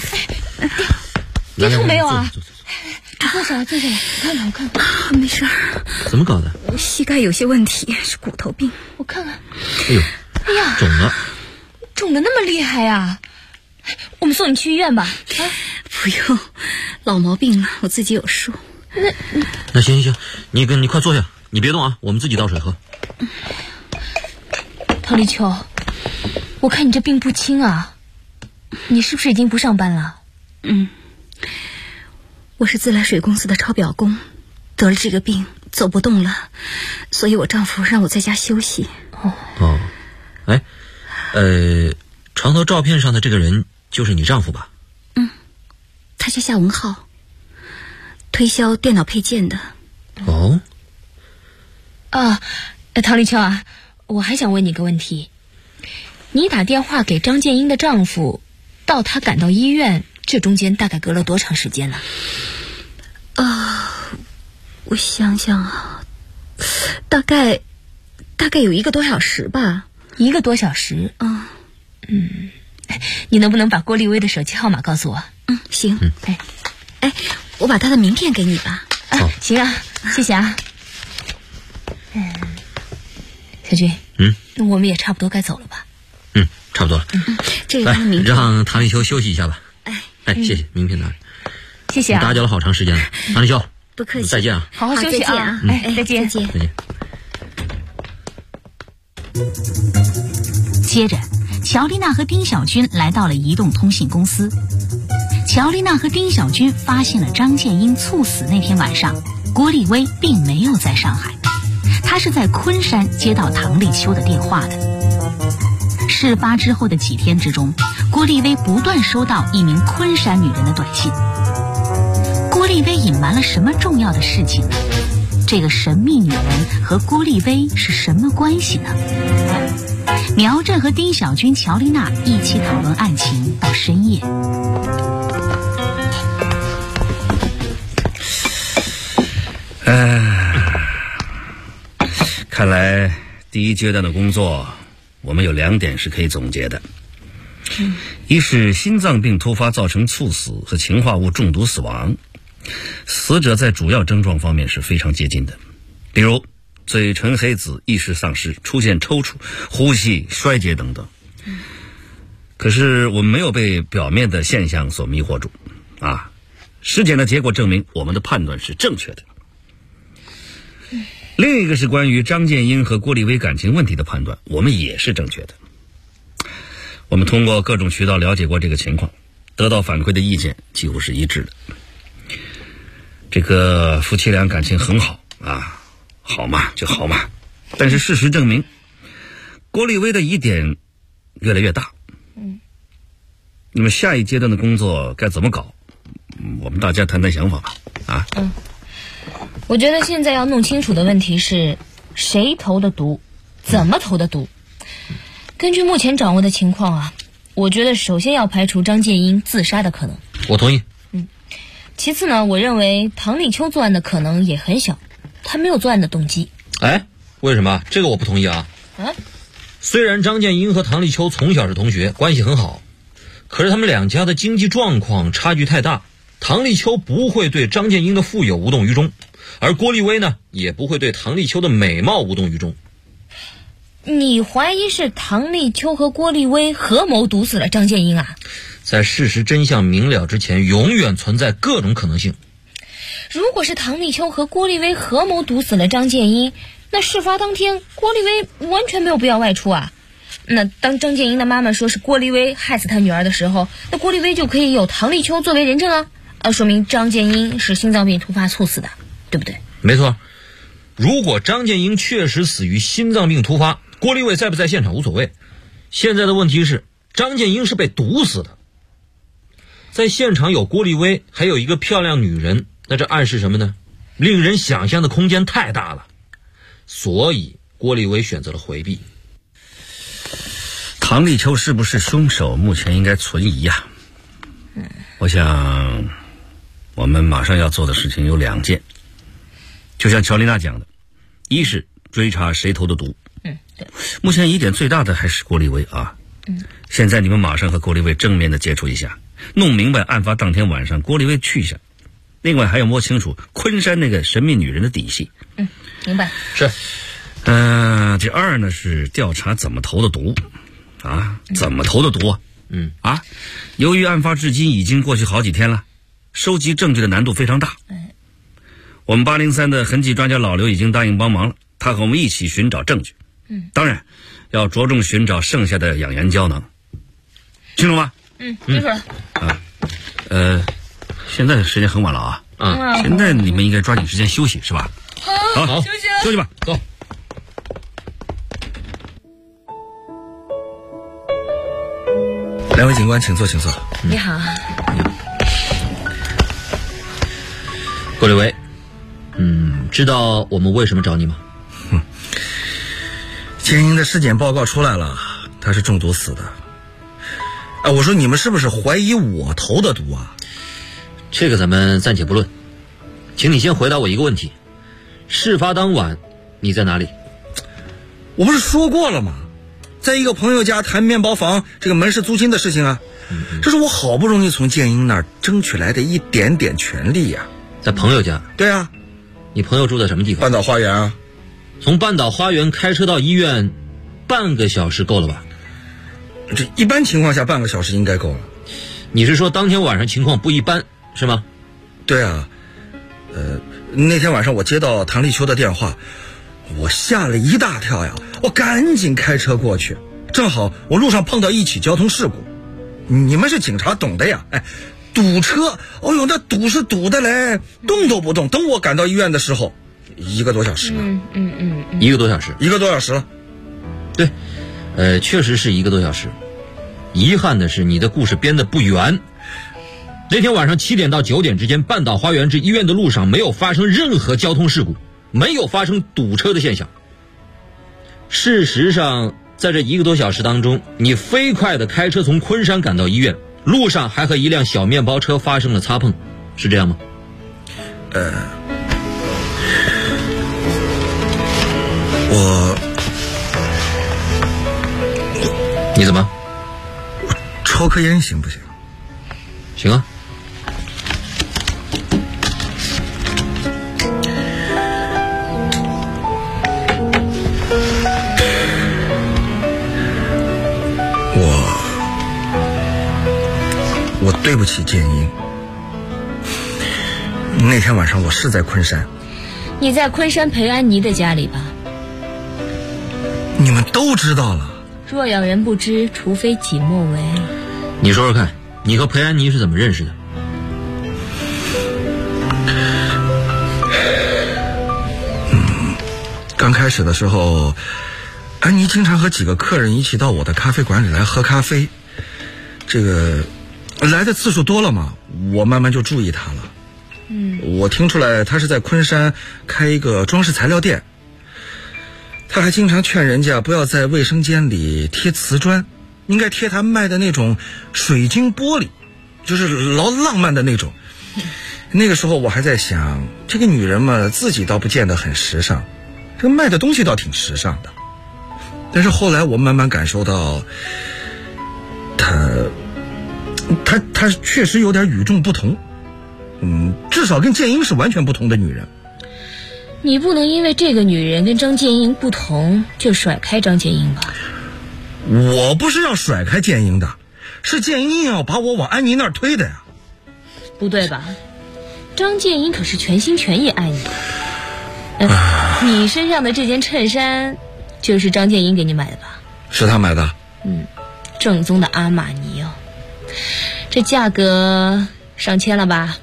跌痛没有啊？坐下来，我看看。 没事儿。 怎么搞的？ 膝盖有些问题，是骨头病。 我看看。 哎呀， 肿得那么厉害呀！我们送你去医院吧。 不用，老毛病了，我自己有数。 那行，你快坐下，你别动啊，我们自己倒水喝。 陶立秋，我看你这病不轻啊，你是不是已经不上班了？ 我是自来水公司的抄表工，得了这个病，走不动了，所以我丈夫让我在家休息。 床头照片上的这个人就是你丈夫吧？ 他叫夏文浩，推销电脑配件的。 陶立秋啊，我还想问你个问题，你打电话给张建英的丈夫，到他赶到医院，这中间大概隔了多长时间呢？ 我想想啊，大概有1个多小时吧。 1个多小时？你能不能把郭丽薇的手机号码告诉我？ 行。我把她的名片给你吧。 行啊，谢谢啊。小军，那我们也差不多该走了吧？ 差不多了。 这个名片， 让唐立秋休息一下吧。谢谢，名片拿着。 谢谢啊， 打搅了好长时间了，唐立秋。 不客气， 再见啊！ 好好休息啊！再见。 接着，乔丽娜和丁小军来到了移动通信公司。乔丽娜和丁小军发现了张建英猝死那天晚上，郭丽薇并没有在上海，她是在昆山接到唐立秋的电话的。事发之后的几天之中，郭丽薇不断收到一名昆山女人的短信。郭丽薇隐瞒了什么重要的事情呢？这个神秘女人和郭丽薇是什么关系呢？苗震和丁小军、乔丽娜一起讨论案情到深夜。 看来第一阶段的工作，我们有2点是可以总结的。一是心脏病突发造成猝死和氰化物中毒死亡，死者在主要症状方面是非常接近的，比如嘴唇黑紫、意识丧失、出现抽搐、呼吸衰竭等等。可是我们没有被表面的现象所迷惑住啊！尸检的结果证明我们的判断是正确的。另一个是关于张建英和郭丽薇感情问题的判断，我们也是正确的。我们通过各种渠道了解过这个情况，得到反馈的意见几乎是一致的。这个夫妻俩感情很好啊，好嘛就好嘛。但是事实证明，郭丽薇的疑点越来越大那么下一阶段的工作该怎么搞？我们大家谈谈想法吧。啊。 我觉得现在要弄清楚的问题是谁投的毒，怎么投的毒。根据目前掌握的情况啊，我觉得首先要排除张建英自杀的可能。 我同意。 其次呢，我认为唐立秋作案的可能也很小，他没有作案的动机。 哎，为什么？这个我不同意啊。虽然张建英和唐立秋从小是同学，关系很好，可是他们两家的经济状况差距太大，唐立秋不会对张建英的富有无动于衷，而郭立威呢，也不会对唐立秋的美貌无动于衷。 你怀疑是唐立秋和郭立威合谋毒死了张建英啊？ 在事实真相明了之前，永远存在各种可能性。 如果是唐立秋和郭立威合谋毒死了张建英，那事发当天郭立威完全没有必要外出啊。那当张建英的妈妈说是郭立威害死他女儿的时候，那郭立威就可以有唐立秋作为人证啊，说明张建英是心脏病突发猝死的，对不对？ 没错。如果张建英确实死于心脏病突发，郭立威在不在现场无所谓，现在的问题是张建英是被毒死的。在现场有郭立威，还有一个漂亮女人，那这暗示什么呢？令人想象的空间太大了，所以郭立威选择了回避。 唐立秋是不是凶手，目前应该存疑呀。我想我们马上要做的事情有2件，就像乔丽娜讲的，一是追查谁投的毒。 对。 目前疑点最大的还是郭立威啊。现在你们马上和郭立威正面的接触一下，弄明白案发当天晚上郭立威去向，另外还要摸清楚昆山那个神秘女人的底细。 明白。 是。 第二呢是调查怎么投的毒啊，怎么投的毒啊？由于案发至今已经过去好几天了，收集证据的难度非常大。我们803的痕迹专家老刘已经答应帮忙了，他和我们一起寻找证据。当然要着重寻找剩下的养颜胶囊，清楚吗？ 清楚了。 现在时间很晚了啊，现在你们应该抓紧时间休息是吧？好，休息吧，走。 两位警官，请坐，请坐。 你好。 郭立威，知道我们为什么找你吗？ 建英的尸检报告出来了，他是中毒死的。我说你们是不是怀疑我投的毒啊？ 这个咱们暂且不论，请你先回答我一个问题：事发当晚你在哪里？ 我不是说过了吗？在一个朋友家谈面包房这个门市租金的事情啊，这是我好不容易从建英那儿争取来的一点点权利呀。 在朋友家？ 对啊。 你朋友住在什么地方？ 半岛花园啊。 从半岛花园开车到医院半个小时够了吧？ 这一般情况下半个小时应该够了。 你是说当天晚上情况不一般是吗？ 对啊。那天晚上我接到唐立秋的电话，我吓了一大跳呀，我赶紧开车过去，正好我路上碰到一起交通事故。你们是警察懂的呀，堵车，那堵是堵的嘞，动都不动。等我赶到医院的时候，1个多小时了。 1个多小时 ，1个多小时了。 对，确实是1个多小时。遗憾的是你的故事编得不圆。那天晚上7点到9点之间，半岛花园至医院的路上没有发生任何交通事故，没有发生堵车的现象。事实上，在这1个多小时当中，你飞快地开车从昆山赶到医院，路上还和一辆小面包车发生了擦碰，是这样吗？你怎么？ 我抽颗烟行不行？ 行啊。 我对不起建英。那天晚上我是在昆山。 你在昆山裴安妮的家里吧？ 你们都知道了。 若有人不知，除非己莫为。 你说说看，你和裴安妮是怎么认识的？ 刚开始的时候，安妮经常和几个客人一起到我的咖啡馆里来喝咖啡。 这个来的次数多了嘛，我慢慢就注意他了。我听出来他是在昆山开一个装饰材料店，他还经常劝人家不要在卫生间里贴瓷砖，应该贴他卖的那种水晶玻璃，就是老浪漫的那种。那个时候我还在想，这个女人嘛，自己倒不见得很时尚，这个卖的东西倒挺时尚的。但是后来我慢慢感受到，她确实有点与众不同，至少跟建英是完全不同的女人。 你不能因为这个女人跟张建英不同就甩开张建英吧？ 我不是要甩开建英的，是建英要把我往安妮那儿推的呀。 不对吧？张建英可是全心全意爱你。你身上的这件衬衫就是张建英给你买的吧？ 是他买的。 正宗的阿玛尼哦。这价格上千了吧？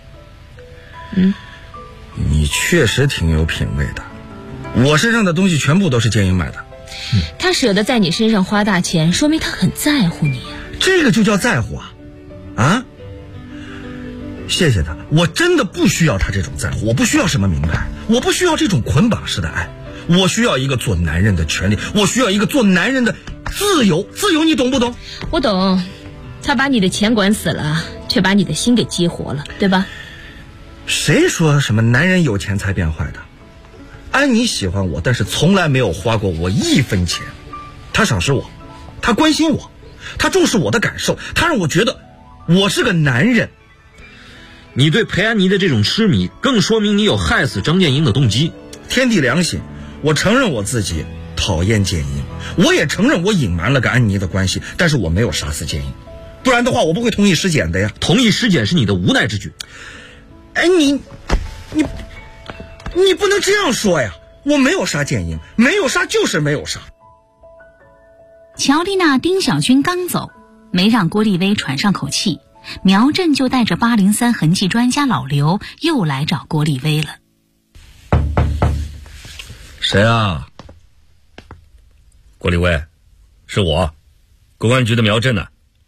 你确实挺有品味的。我身上的东西全部都是建英买的。 他舍得在你身上花大钱，说明他很在乎你啊。 这个就叫在乎啊？谢谢他，我真的不需要他这种在乎，我不需要什么名牌，我不需要这种捆绑式的爱，我需要一个做男人的权利，我需要一个做男人的自由。自由你懂不懂？ 我懂。他把你的钱管死了，却把你的心给激活了，对吧？ 谁说什么男人有钱才变坏的？安妮喜欢我，但是从来没有花过我1分钱。她赏识我，她关心我，她重视我的感受，她让我觉得我是个男人。 你对裴安妮的这种痴迷，更说明你有害死张建英的动机。 天地良心，我承认我自己讨厌建英，我也承认我隐瞒了跟安妮的关系，但是我没有杀死建英，不然的话我不会同意尸检的呀。 同意尸检是你的无奈之举。 哎，你不能这样说呀！我没有杀建英，没有杀就是没有杀。 乔丽娜、丁小军刚走，没让郭丽薇喘上口气，苗振就带着803痕迹专家老刘又来找郭丽薇了。 谁啊？郭丽薇，是我，公安局的苗振呢。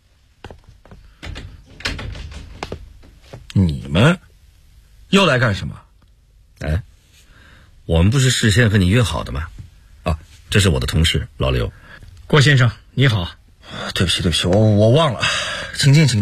你们又来干什么？ 我们不是事先和你约好的吗？这是我的同事老刘。 郭先生你好。 对不起，我忘了，请进。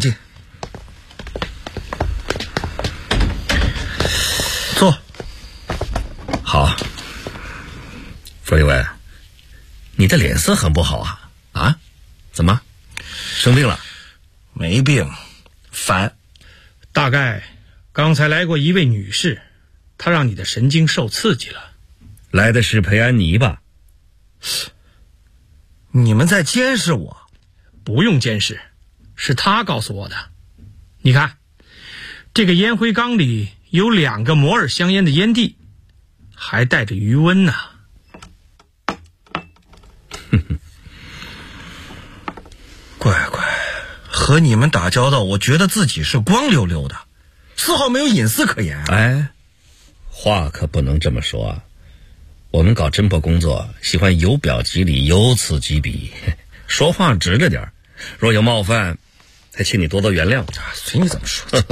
坐。 好。郭丽薇，你的脸色很不好啊？怎么生病了？ 没病，烦。 大概刚才来过一位女士，她让你的神经受刺激了。 来的是裴安妮吧？ 你们在监视我？ 不用监视，是她告诉我的。你看，这个烟灰缸里有2个摩尔香烟的烟蒂，还带着余温呢。 乖，和你们打交道，我觉得自己是光溜溜的，丝毫没有隐私可言。 话可不能这么说啊！我们搞侦破工作，喜欢由表及里，由此及彼，说话直着点，若有冒犯，还请你多多原谅。 随你怎么说。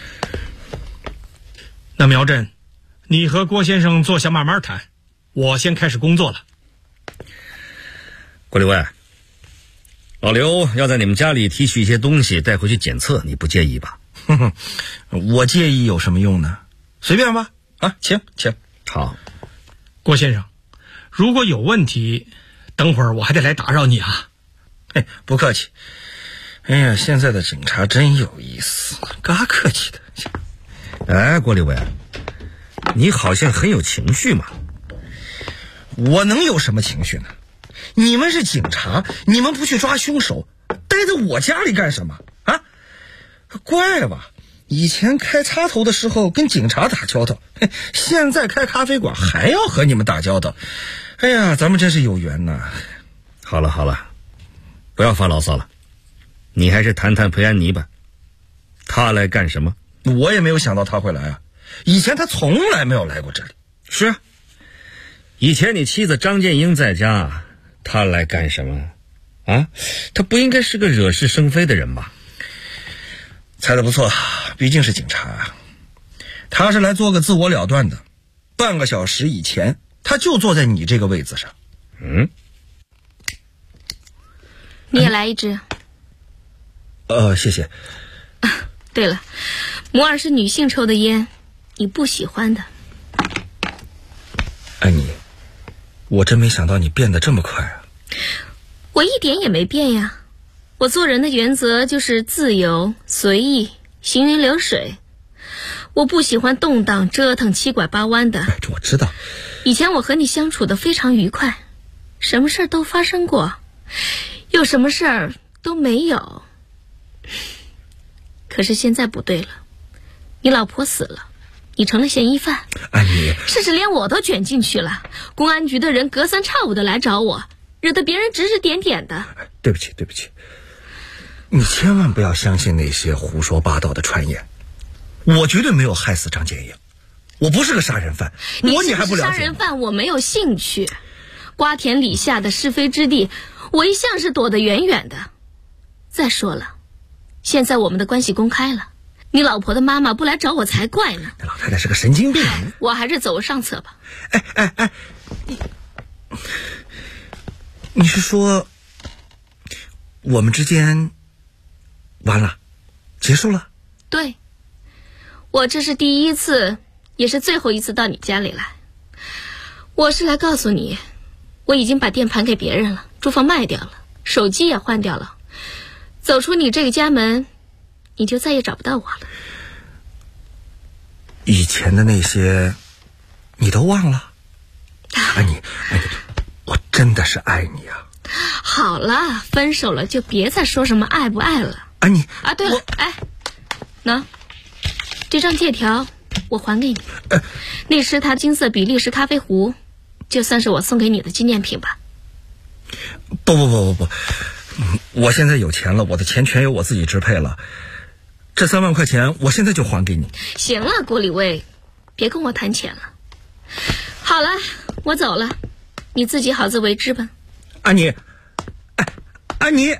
那苗振，你和郭先生坐下慢慢谈，我先开始工作了。 郭丽薇，老刘要在你们家里提取一些东西带回去检测，你不介意吧？ 我介意有什么用呢？随便吧。请。 好。 郭先生，如果有问题，等会儿我还得来打扰你啊。 不客气。哎呀，现在的警察真有意思，嘎客气的。 郭丽薇，你好像很有情绪嘛。 我能有什么情绪呢？你们是警察，你们不去抓凶手，待在我家里干什么啊？怪吧，以前开插头的时候跟警察打交道，现在开咖啡馆还要和你们打交道。哎呀，咱们真是有缘呐。 好了，不要发牢骚了，你还是谈谈裴安妮吧。她来干什么？ 我也没有想到她会来啊，以前她从来没有来过这里。 是啊，以前你妻子张建英在家，她来干什么啊？她不应该是个惹是生非的人吧？ 猜得不错，毕竟是警察啊。他是来做个自我了断的。半个小时以前，他就坐在你这个位子上。 你也来一支。 谢谢。 对了，摩尔是女性抽的烟，你不喜欢的。 安妮，我真没想到你变得这么快啊。 我一点也没变呀，我做人的原则就是自由、随意、行云流水。我不喜欢动荡、折腾、七拐八弯的。 我知道。 以前我和你相处的非常愉快，什么事儿都发生过，有什么事儿都没有。可是现在不对了，你老婆死了，你成了嫌疑犯。 安妮， 甚至连我都卷进去了。公安局的人隔三差五的来找我，惹得别人指指点点的。 对不起，你千万不要相信那些胡说八道的传言。我绝对没有害死张建英，我不是个杀人犯。你还不了解？ 杀人犯我没有兴趣，瓜田李下的是非之地，我一向是躲得远远的。再说了，现在我们的关系公开了，你老婆的妈妈不来找我才怪呢。 那老太太是个神经病。 我还是走上策吧。 你是说我们之间完了，结束了？ 对，我这是第一次，也是最后一次到你家里来。我是来告诉你，我已经把店盘给别人了，住房卖掉了，手机也换掉了。走出你这个家门，你就再也找不到我了。 以前的那些你都忘了？安妮，我真的是爱你啊。 好了，分手了就别再说什么爱不爱了。 安妮啊，对了，喏，这张借条我还给你，那是它金色比利时咖啡壶，就算是我送给你的纪念品吧。 不，我现在有钱了，我的钱全由我自己支配了。这3万块钱我现在就还给你。 行了，郭李卫，别跟我谈钱了。好了，我走了，你自己好自为之吧。 安妮，安妮。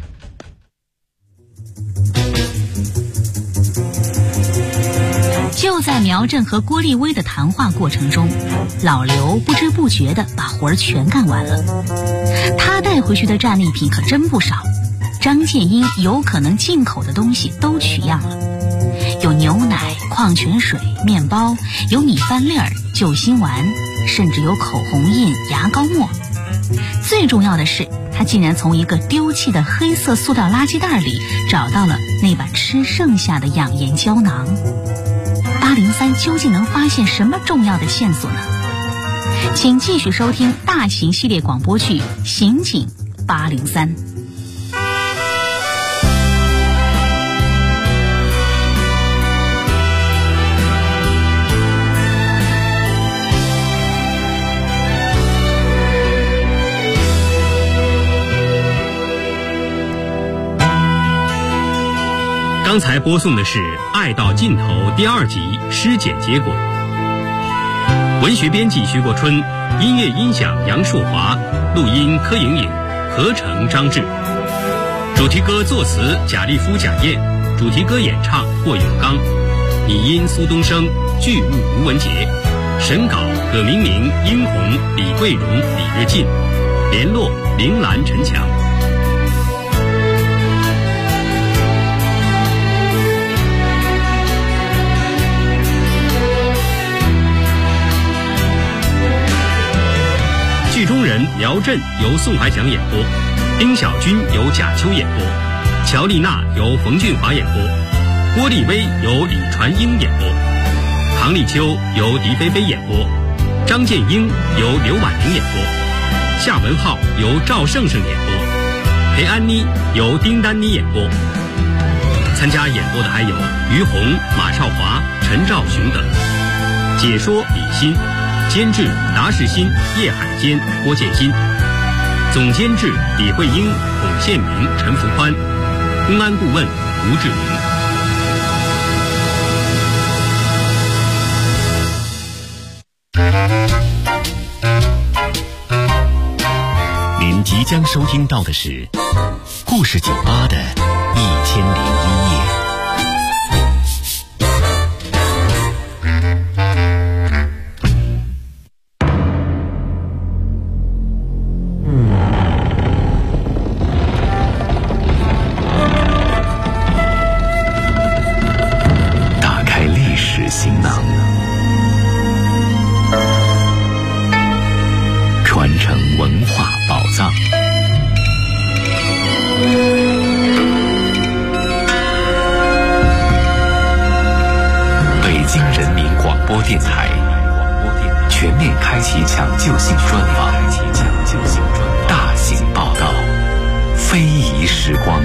就在苗振和郭立威的谈话过程中，老刘不知不觉地把活儿全干完了。他带回去的战利品可真不少，张建英有可能进口的东西都取样了，有牛奶、矿泉水、面包，有米饭粒儿、救心丸，甚至有口红印、牙膏沫。最重要的是，他竟然从一个丢弃的黑色塑料垃圾袋里找到了那把吃剩下的养颜胶囊。803究竟能发现什么重要的线索呢？请继续收听大型系列广播剧《刑警803》。 刚才播送的是《爱到尽头》第2集尸检结果。文学编辑徐国春，音乐音响杨树华，录音柯莹莹，合成张志。主题歌作词贾立夫、贾燕，主题歌演唱霍永刚，拟音苏东升，剧务吴文杰，审稿葛明明、殷红、李桂荣、李日进，联络林兰、陈强。剧中人苗振由宋怀强演播，丁小军由贾秋演播，乔丽娜由冯俊华演播，郭立威由李传英演播，唐立秋由狄菲菲演播，张建英由刘婉玲演播，夏文浩由赵胜胜演播，裴安妮由丁丹妮演播。参加演播的还有于红、马少华、陈兆雄等。解说李欣，监制达世新、叶海坚、郭建新，总监制李慧英、孔宪明、陈福宽，公安顾问吴志明。 您即将收听到的是故事酒吧的1001夜。 播电台，全面开启抢救性专访，大型报道，非遗时光。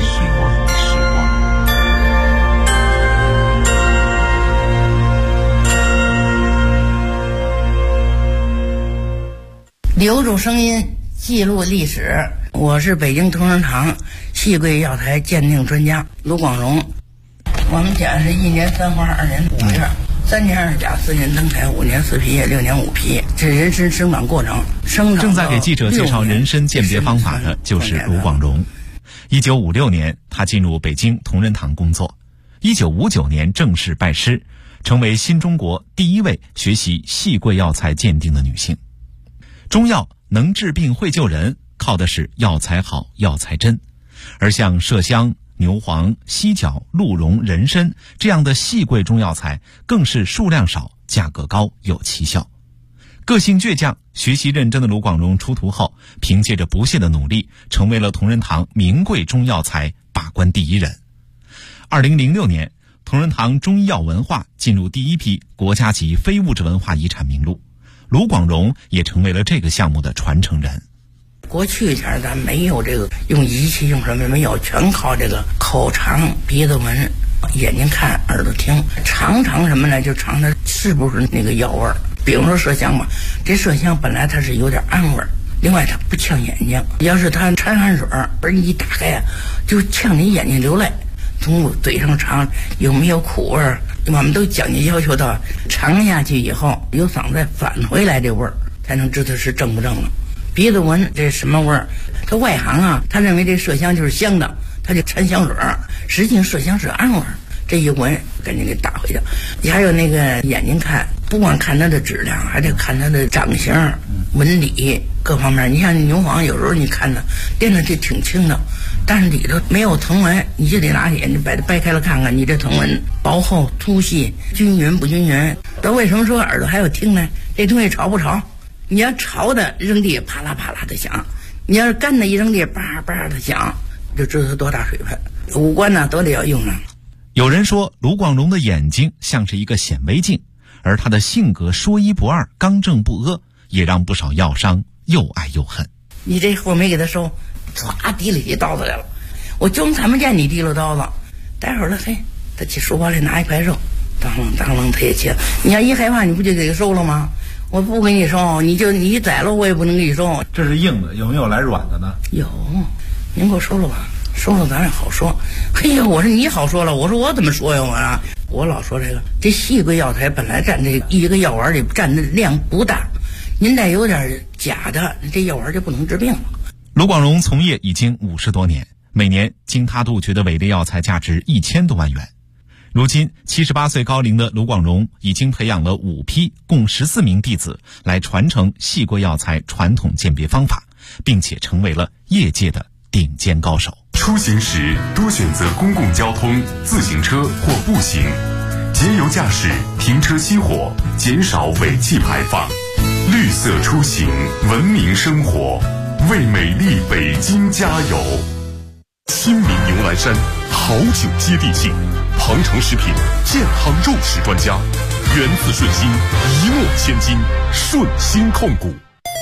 留住声音，记录历史。我是北京同仁堂细桂药材鉴定专家卢广荣。我们家是1年3花2年5月，3年2甲4年登台5年4批6年5批，这人参生长过程。 正在给记者介绍人参鉴别方法的就是卢广荣。1956年，他进入北京同仁堂工作。1959年正式拜师，成为新中国第一位学习细桂药材鉴定的女性。中药能治病会救人，靠的是药材好、药材真。而像麝香、牛黄、犀角、鹿茸、人参这样的细桂中药材，更是数量少、价格高、有奇效。个性倔强、学习认真的卢广荣出徒后，凭借着不懈的努力，成为了同仁堂名贵中药材把关第一人。2006年，同仁堂中医药文化进入第一批国家级非物质文化遗产名录，卢广荣也成为了这个项目的传承人。 过去前咱没有这个用仪器用什么没有，全靠这个口尝、鼻子闻、眼睛看、耳朵听，尝什么呢？就尝它是不是那个药味儿。比如说麝香吧，这麝香本来它是有点暗味儿，另外它不呛眼睛，要是它掺汗水而你一打开就呛你眼睛流泪。从嘴上尝有没有苦味儿，我们都讲究要求到尝下去以后有嗓子再返回来这味儿，才能知道是正不正了。鼻子闻这什么味儿？他外行啊，他认为这麝香就是香的，他就掺香水，实际上麝香是暗味儿。这一闻赶紧给打回去。你还有那个眼睛看，不光看它的质量，还得看它的长相、纹理各方面。你像牛黄，有时候你看它掂着就挺轻的，但是里头没有藤纹，你就得拿眼睛把它掰开了看看，你这藤纹薄厚、粗细、均匀不均匀。那为什么说耳朵还有听呢？这东西潮不潮？你要潮的扔地啪啦啪啦的响，你要是干的一扔地叭叭的响，就知道它多大水分。五官呢都得要用上。 有人说卢广荣的眼睛像是一个显微镜，而他的性格说一不二、刚正不阿，也让不少药商又爱又恨。 你这货没给他收，唰提了起刀子来了，我就他们见你提了刀子，待会儿了嘿，他去书包里拿一块肉，当啷他也切。你要一害怕，你不就给他收了吗？我不给你收，你宰了我也不能给你收。 这是硬的，有没有来软的呢？ 有，您给我收了吧，收了咱也好说。嘿呀，我说你好说了，我说我怎么说呀我老说这细桂药材本来占这一个药丸里占的量不大，您再有点假的，这药丸就不能治病了。 卢广荣从业已经50多年，每年经他杜绝的伪劣药材价值1000多万元。如今78岁高龄的卢广荣已经培养了5批共14名弟子来传承细桂药材传统鉴别方法，并且成为了业界的顶尖高手。 出行时多选择公共交通、自行车或步行，节油驾驶，停车熄火，减少尾气排放，绿色出行，文明生活，为美丽北京加油！亲民牛栏山，好酒接地气，庞城食品健康肉食专家，源自顺心，一诺千金，顺心控股。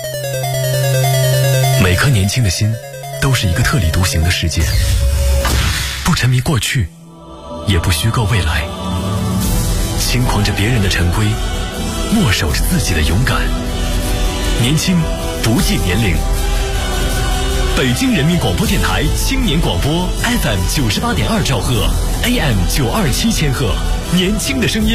每颗年轻的心都是一个特立独行的世界，不沉迷过去，也不虚构未来，轻狂着别人的陈规，握手着自己的勇敢。年轻不计年龄。北京人民广播电台青年广播 FM 98.2兆赫 AM 927千赫，年轻的声音。